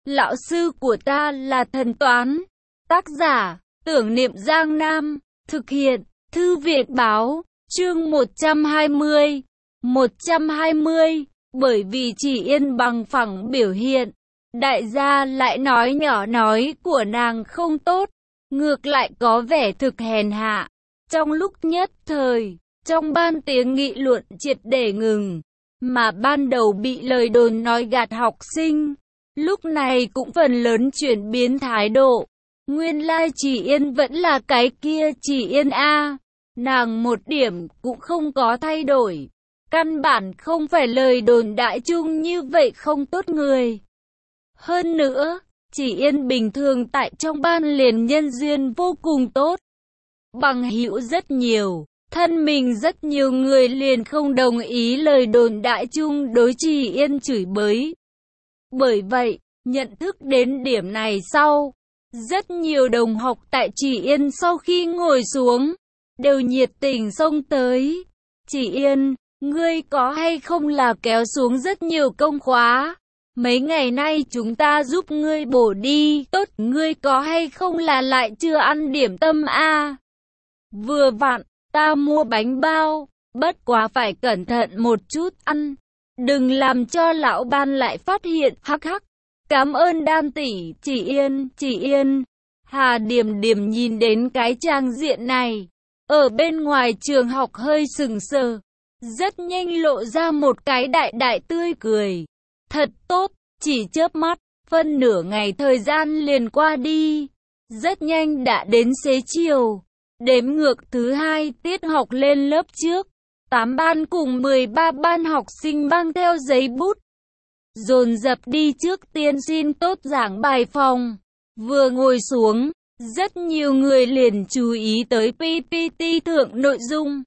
Lão sư của ta là thần toán. Tác giả, Tưởng Niệm Giang Nam. Thực hiện, Thư viện báo. Chương 120. 120. Bởi vì chỉ yên bằng phẳng biểu hiện, đại gia lại nói nhỏ nói của nàng không tốt, ngược lại có vẻ thực hèn hạ. Trong lúc nhất thời, trong ban tiếng nghị luận triệt để ngừng, mà ban đầu bị lời đồn nói gạt học sinh, lúc này cũng phần lớn chuyển biến thái độ. Nguyên lai Chỉ Yên vẫn là cái kia Chỉ Yên a, nàng một điểm cũng không có thay đổi. Căn bản không phải lời đồn đại chung như vậy không tốt người. Hơn nữa, Chỉ Yên bình thường tại trong ban liền nhân duyên vô cùng tốt. Bằng hữu rất nhiều, thân mình rất nhiều người liền không đồng ý lời đồn đại chung đối Chỉ Yên chửi bới. Bởi vậy, nhận thức đến điểm này sau, rất nhiều đồng học tại Chỉ Yên sau khi ngồi xuống, đều nhiệt tình xông tới. Chỉ Yên, ngươi có hay không là kéo xuống rất nhiều công khóa. Mấy ngày nay chúng ta giúp ngươi bổ đi. Tốt, ngươi có hay không là lại chưa ăn điểm tâm a? Vừa vặn, ta mua bánh bao, bất quá phải cẩn thận một chút ăn. Đừng làm cho lão ban lại phát hiện, hắc hắc. Cảm ơn Đan tỷ. Chỉ Yên, Chỉ Yên. Hà Điềm Điềm nhìn đến cái trang diện này, ở bên ngoài trường học hơi sừng sờ. Rất nhanh lộ ra một cái đại đại tươi cười. Thật tốt, chỉ chớp mắt, phân nửa ngày thời gian liền qua đi. Rất nhanh đã đến xế chiều. Đếm ngược thứ 2 tiết học lên lớp trước. 8 ban cùng 13 ban học sinh mang theo giấy bút, dồn dập đi trước tiên xin tốt giảng bài phòng. Vừa ngồi xuống, rất nhiều người liền chú ý tới PPT thượng nội dung.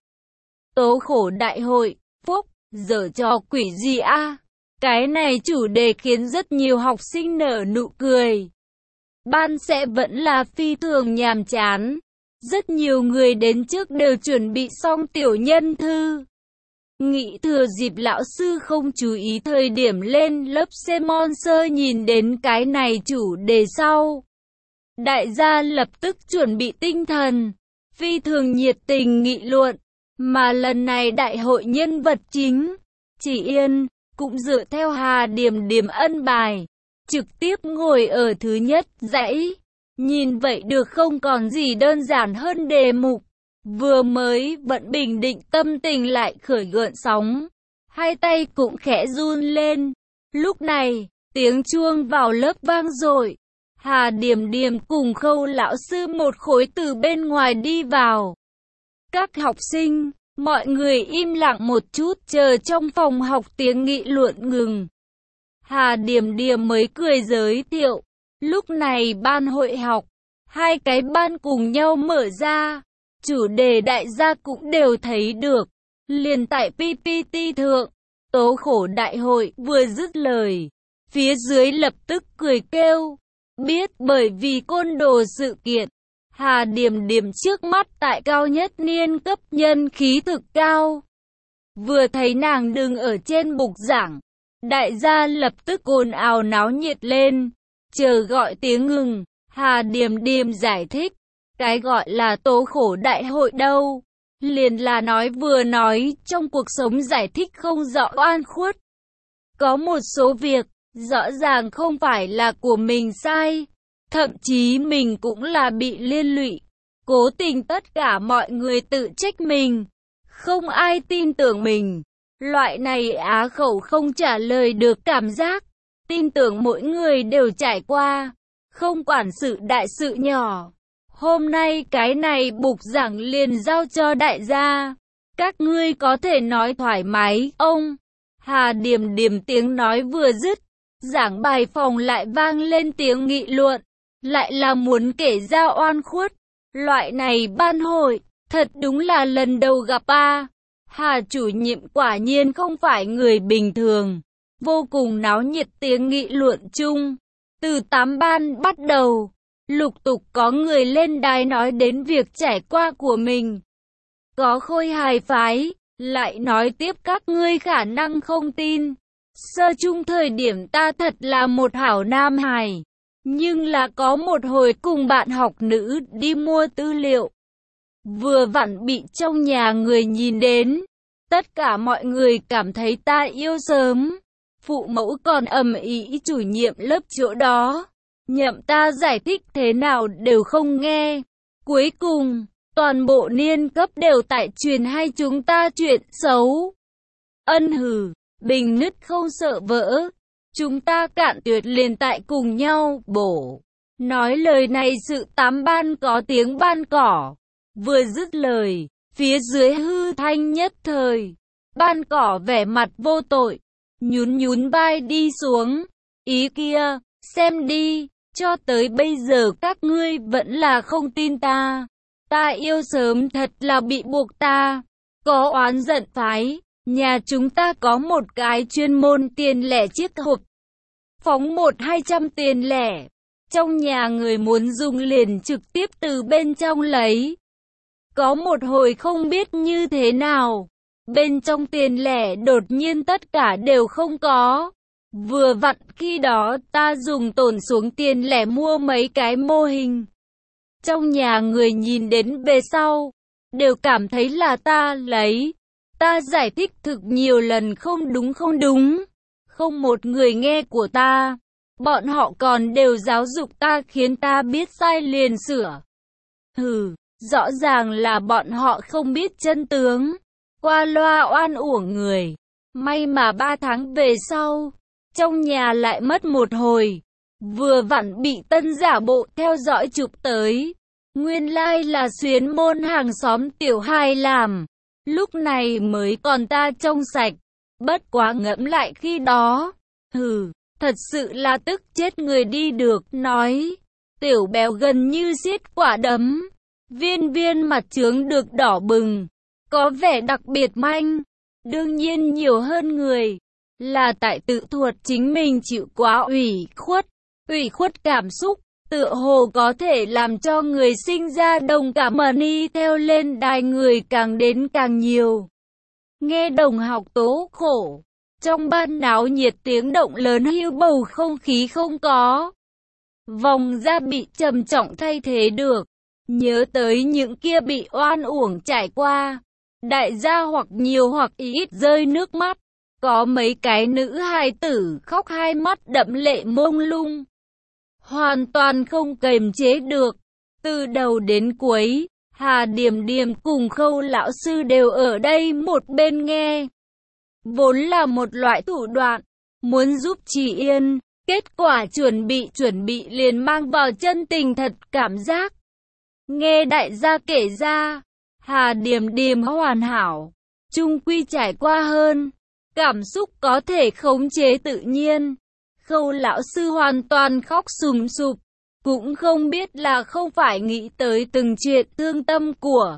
Tố khổ đại hội, phúc, giở trò quỷ gì a? Cái này chủ đề khiến rất nhiều học sinh nở nụ cười. Ban sẽ vẫn là phi thường nhàm chán. Rất nhiều người đến trước đều chuẩn bị xong tiểu nhân thư. Nghĩ thừa dịp lão sư không chú ý thời điểm lên lớp Semon sơ nhìn đến cái này chủ đề sau. Đại gia lập tức chuẩn bị tinh thần, phi thường nhiệt tình nghị luận. Mà lần này đại hội nhân vật chính, Chỉ Yên, cũng dựa theo Hà Điềm Điềm ân bài, trực tiếp ngồi ở thứ nhất dãy. Nhìn vậy được không còn gì đơn giản hơn đề mục. Vừa mới vẫn bình định tâm tình lại khởi gợn sóng. Hai tay cũng khẽ run lên. Lúc này, tiếng chuông vào lớp vang dội. Hà Điềm Điềm cùng Khâu lão sư một khối từ bên ngoài đi vào. Các học sinh, mọi người im lặng một chút chờ trong phòng học tiếng nghị luận ngừng. Hà Điềm Điềm mới cười giới thiệu. Lúc này ban hội học, hai cái ban cùng nhau mở ra. Chủ đề đại gia cũng đều thấy được. Liền tại PPT thượng, tố khổ đại hội vừa dứt lời, phía dưới lập tức cười kêu. Biết bởi vì côn đồ sự kiện, Hà Điềm Điềm trước mắt tại cao nhất niên cấp nhân khí thực cao. Vừa thấy nàng đứng ở trên bục giảng, đại gia lập tức ồn ào náo nhiệt lên. Chờ gọi tiếng ngừng, Hà Điềm Điềm giải thích. Cái gọi là tố khổ đại hội đâu, liền là nói vừa nói trong cuộc sống giải thích không rõ oan khuất. Có một số việc, rõ ràng không phải là của mình sai, thậm chí mình cũng là bị liên lụy. Cố tình tất cả mọi người tự trách mình, không ai tin tưởng mình. Loại này á khẩu không trả lời được cảm giác, tin tưởng mỗi người đều trải qua, không quản sự đại sự nhỏ. Hôm nay cái này bục giảng liền giao cho đại gia. Các ngươi có thể nói thoải mái, ông. Hà Điềm Điềm tiếng nói vừa dứt, giảng bài phòng lại vang lên tiếng nghị luận. Lại là muốn kể ra oan khuất. Loại này ban hội, thật đúng là lần đầu gặp a. Hà chủ nhiệm quả nhiên không phải người bình thường. Vô cùng náo nhiệt tiếng nghị luận chung. Từ 8 ban bắt đầu, lục tục có người lên đài nói đến việc trải qua của mình. Có khôi hài phái, lại nói tiếp các ngươi khả năng không tin. Sơ chung thời điểm ta thật là một hảo nam hài, nhưng là có một hồi cùng bạn học nữ đi mua tư liệu. Vừa vặn bị trong nhà người nhìn đến, tất cả mọi người cảm thấy ta yêu sớm. Phụ mẫu còn ầm ĩ chủ nhiệm lớp chỗ đó, nhậm ta giải thích thế nào đều không nghe. Cuối cùng, toàn bộ niên cấp đều tại truyền hay chúng ta chuyện xấu. Ân hừ, bình nứt không sợ vỡ. Chúng ta cạn tuyệt liền tại cùng nhau, bổ. Nói lời này sự tám ban có tiếng ban cỏ. Vừa dứt lời, phía dưới hư thanh nhất thời. Ban cỏ vẻ mặt vô tội, nhún nhún vai đi xuống. Ý kia, xem đi, cho tới bây giờ các ngươi vẫn là không tin ta. Ta yêu sớm thật là bị buộc ta. Có oán giận phái, nhà chúng ta có một cái chuyên môn tiền lẻ chiếc hộp. Phóng 100-200 tiền lẻ. Trong nhà người muốn dùng liền trực tiếp từ bên trong lấy. Có một hồi không biết như thế nào, bên trong tiền lẻ đột nhiên tất cả đều không có. Vừa vặn khi đó ta dùng tổn xuống tiền lẻ mua mấy cái mô hình. Trong nhà người nhìn đến về sau, đều cảm thấy là ta lấy. Ta giải thích thực nhiều lần không đúng. Không một người nghe của ta. Bọn họ còn đều giáo dục ta khiến ta biết sai liền sửa. Hừ, rõ ràng là bọn họ không biết chân tướng. Qua loa oan uổng người. May mà 3 tháng về sau, trong nhà lại mất một hồi. Vừa vặn bị tân giả bộ theo dõi chụp tới. Nguyên lai là xuyến môn hàng xóm tiểu hai làm. Lúc này mới còn ta trong sạch. Bất quá ngẫm lại khi đó. Hừ, thật sự là tức chết người đi được. Nói, tiểu béo gần như siết quả đấm. Viên mặt trướng được đỏ bừng. Có vẻ đặc biệt manh. Đương nhiên nhiều hơn người. Là tại tự thuật chính mình chịu quá ủy khuất cảm xúc. Tựa hồ có thể làm cho người sinh ra đồng cảm mà đi theo lên đài người càng đến càng nhiều. Nghe đồng học tố khổ. Trong ban náo nhiệt tiếng động lớn hiu bầu không khí không có. Vòng ra bị trầm trọng thay thế được. Nhớ tới những kia bị oan uổng trải qua. Đại gia hoặc nhiều hoặc ít rơi nước mắt. Có mấy cái nữ hài tử khóc hai mắt đẫm lệ mông lung. Hoàn toàn không kềm chế được. Từ đầu đến cuối, Hà Điềm Điềm cùng Khâu lão sư đều ở đây một bên nghe. Vốn là một loại thủ đoạn, muốn giúp Chỉ Yên, kết quả chuẩn bị liền mang vào chân tình thật cảm giác. Nghe đại gia kể ra, Hà Điềm Điềm hoàn hảo, chung quy trải qua hơn, cảm xúc có thể khống chế tự nhiên. Khâu lão sư hoàn toàn khóc sùm sụp, cũng không biết là không phải nghĩ tới từng chuyện thương tâm của.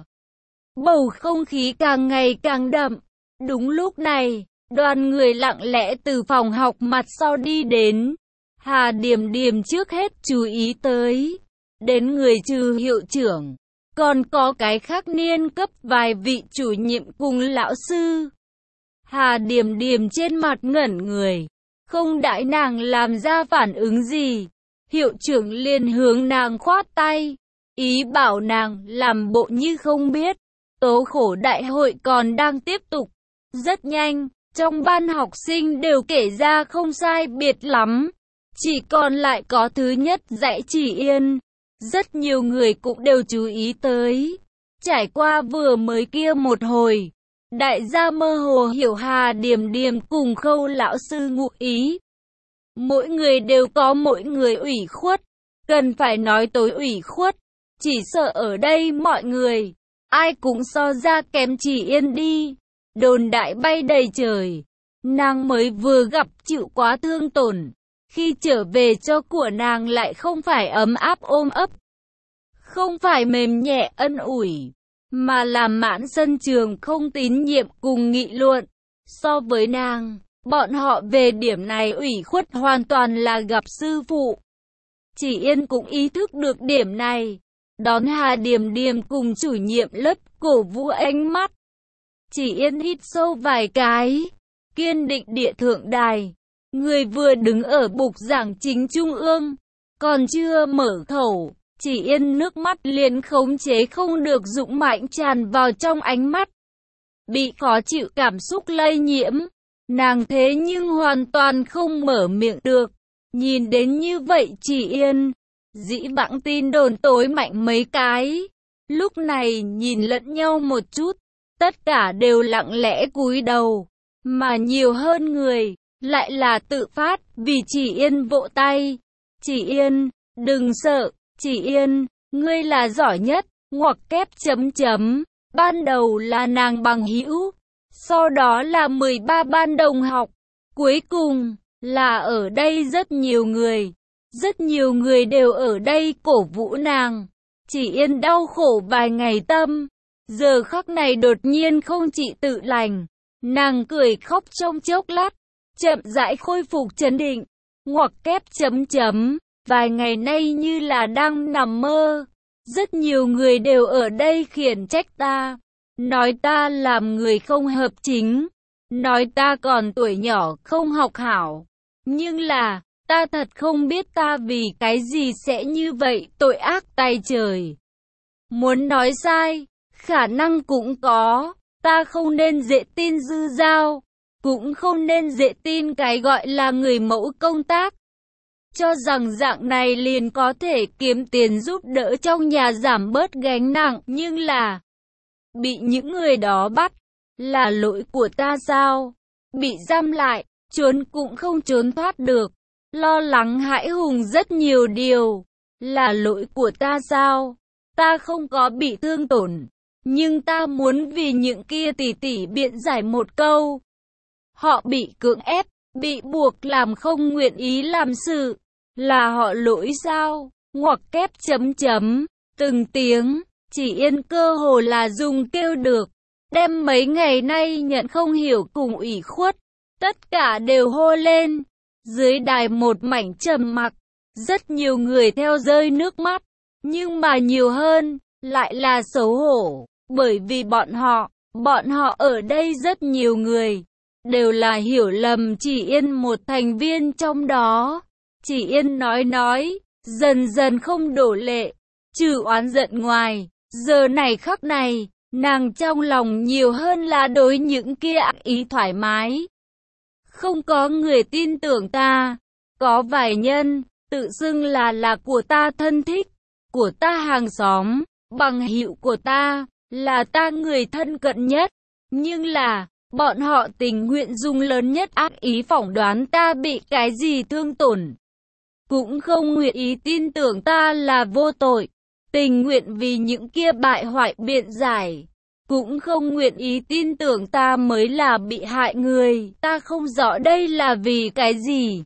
Bầu không khí càng ngày càng đậm. Đúng lúc này, đoàn người lặng lẽ từ phòng học mặt sau đi đến. Hà Điềm Điềm trước hết chú ý tới. Đến người trừ hiệu trưởng, còn có cái khác niên cấp vài vị chủ nhiệm cùng lão sư. Hà Điềm Điềm trên mặt ngẩn người. Không đãi nàng làm ra phản ứng gì, hiệu trưởng liền hướng nàng khoát tay, ý bảo nàng làm bộ như không biết. Tố khổ đại hội còn đang tiếp tục. Rất nhanh, trong ban học sinh đều kể ra không sai biệt lắm. Chỉ còn lại có thứ nhất dãy Chỉ Yên. Rất nhiều người cũng đều chú ý tới. Trải qua vừa mới kia một hồi, đại gia mơ hồ hiểu Hà Điềm Điềm cùng Khâu lão sư ngụ ý. Mỗi người đều có mỗi người ủy khuất, cần phải nói tối ủy khuất. Chỉ sợ ở đây mọi người, ai cũng so ra kém Chỉ Yên đi. Đồn đại bay đầy trời, nàng mới vừa gặp chịu quá thương tổn. Khi trở về cho của nàng lại không phải ấm áp ôm ấp, không phải mềm nhẹ ân ủi, mà làm mãn sân trường không tín nhiệm cùng nghị luận. So với nàng, bọn họ về điểm này ủy khuất hoàn toàn là gặp sư phụ. Chỉ Yên cũng ý thức được điểm này, đón Hà Điềm Điềm cùng chủ nhiệm lớp cổ vũ ánh mắt. Chỉ Yên hít sâu vài cái, kiên định địa thượng đài. Người vừa đứng ở bục giảng chính trung ương, còn chưa mở khẩu, Chỉ Yên nước mắt liền khống chế không được dũng mãnh tràn vào trong ánh mắt. Bị khó chịu cảm xúc lây nhiễm, nàng thế nhưng hoàn toàn không mở miệng được. Nhìn đến như vậy Chỉ Yên, dĩ vãng tin đồn tối mạnh mấy cái. Lúc này nhìn lẫn nhau một chút, tất cả đều lặng lẽ cúi đầu, mà nhiều hơn người, lại là tự phát, vì Chỉ Yên vỗ tay. Chỉ Yên, đừng sợ, Chỉ Yên, ngươi là giỏi nhất, ngoặc kép chấm chấm. Ban đầu là nàng bằng hữu, sau đó là 13 ban đồng học, cuối cùng là ở đây rất nhiều người đều ở đây cổ vũ nàng. Chỉ Yên đau khổ vài ngày tâm, giờ khắc này đột nhiên không trị tự lành, nàng cười khóc trong chốc lát, chậm rãi khôi phục trấn định, ngoặc kép chấm chấm, vài ngày nay như là đang nằm mơ. Rất nhiều người đều ở đây khiển trách ta, nói ta làm người không hợp chính, nói ta còn tuổi nhỏ không học hảo. Nhưng là, ta thật không biết ta vì cái gì sẽ như vậy, tội ác tay trời. Muốn nói sai, khả năng cũng có, ta không nên dễ tin Dư Giao, cũng không nên dễ tin cái gọi là người mẫu công tác. Cho rằng dạng này liền có thể kiếm tiền giúp đỡ trong nhà giảm bớt gánh nặng, nhưng là bị những người đó bắt, là lỗi của ta sao? Bị giam lại, trốn cũng không trốn thoát được, lo lắng hãi hùng rất nhiều điều, là lỗi của ta sao? Ta không có bị thương tổn, nhưng ta muốn vì những kia tỷ tỷ biện giải một câu. Họ bị cưỡng ép, bị buộc làm không nguyện ý làm sự, là họ lỗi sao? Ngoặc kép chấm chấm, từng tiếng, Chỉ Yên cơ hồ là dùng kêu được, đem mấy ngày nay nhận không hiểu cùng ủy khuất, tất cả đều hô lên. Dưới đài một mảnh trầm mặc, rất nhiều người theo rơi nước mắt, nhưng mà nhiều hơn, lại là xấu hổ, bởi vì bọn họ ở đây rất nhiều người, đều là hiểu lầm Chỉ Yên một thành viên trong đó. Chỉ Yên nói, dần dần không đổ lệ, trừ oán giận ngoài, giờ này khắc này, nàng trong lòng nhiều hơn là đối những kia ác ý thoải mái. Không có người tin tưởng ta, có vài nhân, tự xưng là của ta thân thích, của ta hàng xóm, bằng hữu của ta, là ta người thân cận nhất, nhưng là, bọn họ tình nguyện dùng lớn nhất ác ý phỏng đoán ta bị cái gì thương tổn. Cũng không nguyện ý tin tưởng ta là vô tội, tình nguyện vì những kia bại hoại biện giải, cũng không nguyện ý tin tưởng ta mới là bị hại người. Ta không rõ đây là vì cái gì.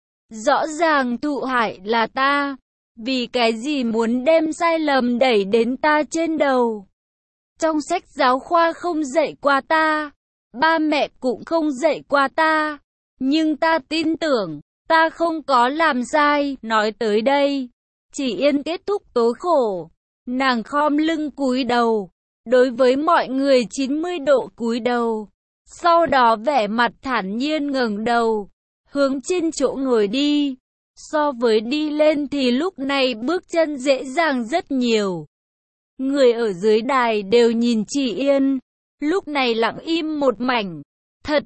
Rõ ràng thụ hại là ta, vì cái gì muốn đem sai lầm đẩy đến ta trên đầu. Trong sách giáo khoa không dạy qua ta, ba mẹ cũng không dạy qua ta, nhưng ta tin tưởng, ta không có làm sai. Nói tới đây, Chỉ Yên kết thúc tố khổ, nàng khom lưng cúi đầu, đối với mọi người 90 độ cúi đầu, sau đó vẻ mặt thản nhiên ngẩng đầu, hướng trên chỗ ngồi đi. So với đi lên thì lúc này bước chân dễ dàng rất nhiều. Người ở dưới đài đều nhìn Chỉ Yên, lúc này lặng im một mảnh. Thật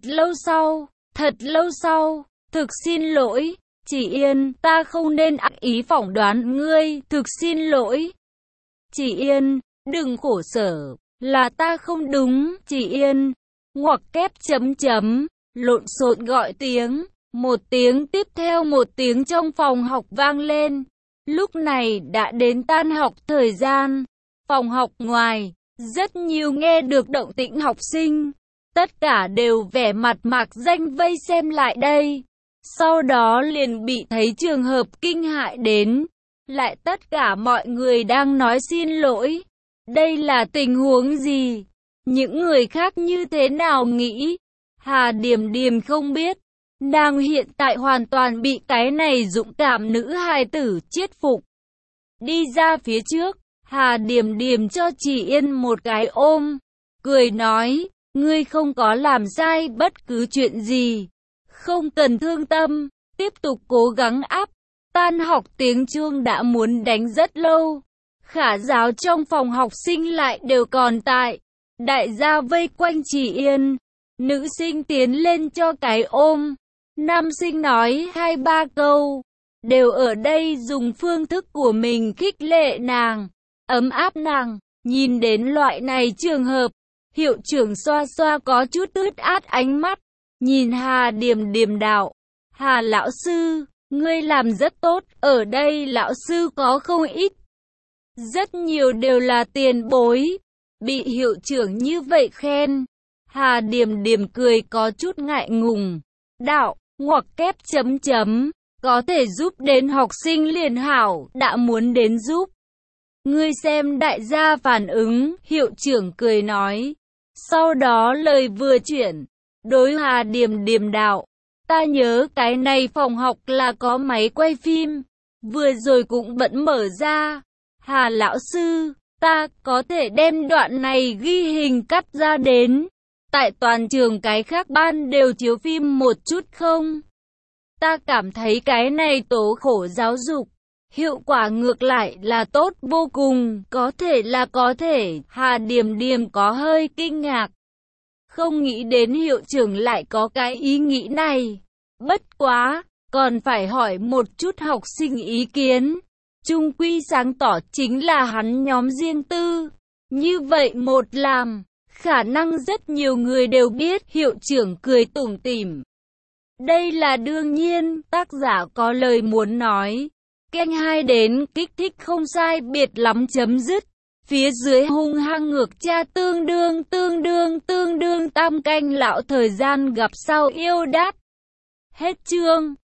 lâu sau, thực xin lỗi, Chỉ Yên, ta không nên ác ý phỏng đoán ngươi, thực xin lỗi. Chỉ Yên, đừng khổ sở, là ta không đúng. Chỉ Yên, ngoặc kép chấm chấm, lộn xộn gọi tiếng, một tiếng tiếp theo một tiếng trong phòng học vang lên. Lúc này đã đến tan học thời gian, phòng học ngoài, rất nhiều nghe được động tĩnh học sinh, tất cả đều vẻ mặt mạc danh vây xem lại đây. Sau đó liền bị thấy trường hợp kinh hại đến, lại tất cả mọi người đang nói xin lỗi. Đây là tình huống gì? Những người khác như thế nào nghĩ? Hà Điềm Điềm không biết. Nàng hiện tại hoàn toàn bị cái này dũng cảm nữ hài tử chiết phục. Đi ra phía trước, Hà Điềm Điềm cho Chỉ Yên một cái ôm, cười nói, Ngươi không có làm sai bất cứ chuyện gì. Không cần thương tâm, tiếp tục cố gắng áp. Tan học tiếng chuông đã muốn đánh rất lâu. Khả giáo trong phòng học sinh lại đều còn tại. Đại gia vây quanh Chỉ Yên. Nữ sinh tiến lên cho cái ôm. Nam sinh nói 2-3 câu. Đều ở đây dùng phương thức của mình khích lệ nàng, ấm áp nàng. Nhìn đến loại này trường hợp, hiệu trưởng xoa xoa có chút ướt át ánh mắt. Nhìn Hà Điềm Điềm đạo. Hà lão sư, ngươi làm rất tốt. Ở đây lão sư có không ít. Rất nhiều đều là tiền bối. Bị hiệu trưởng như vậy khen. Hà Điềm Điềm cười có chút ngại ngùng. Đạo, ngoặc kép chấm chấm. Có thể giúp đến học sinh liền hảo, đã muốn đến giúp. Ngươi xem đại gia phản ứng, hiệu trưởng cười nói. Sau đó lời vừa chuyển, đối Hà Điềm Điềm đạo. Ta nhớ cái này phòng học là có máy quay phim, vừa rồi cũng vẫn mở ra. Hà lão sư, ta có thể đem đoạn này ghi hình cắt ra đến. Tại toàn trường cái khác ban đều chiếu phim một chút không? Ta cảm thấy cái này tố khổ giáo dục, hiệu quả ngược lại là tốt vô cùng, có thể là có thể. Hà Điềm Điềm có hơi kinh ngạc. Không nghĩ đến hiệu trưởng lại có cái ý nghĩ này. Bất quá, còn phải hỏi một chút học sinh ý kiến. Chung quy sáng tỏ chính là hắn nhóm riêng tư. Như vậy một làm, khả năng rất nhiều người đều biết. Hiệu trưởng cười tủm tỉm. Đây là đương nhiên, tác giả có lời muốn nói. Kênh 2 đến kích thích không sai biệt lắm chấm dứt. Phía dưới hung hăng ngược cha tương đương tam canh lão thời gian gặp sau yêu đát. Hết chương.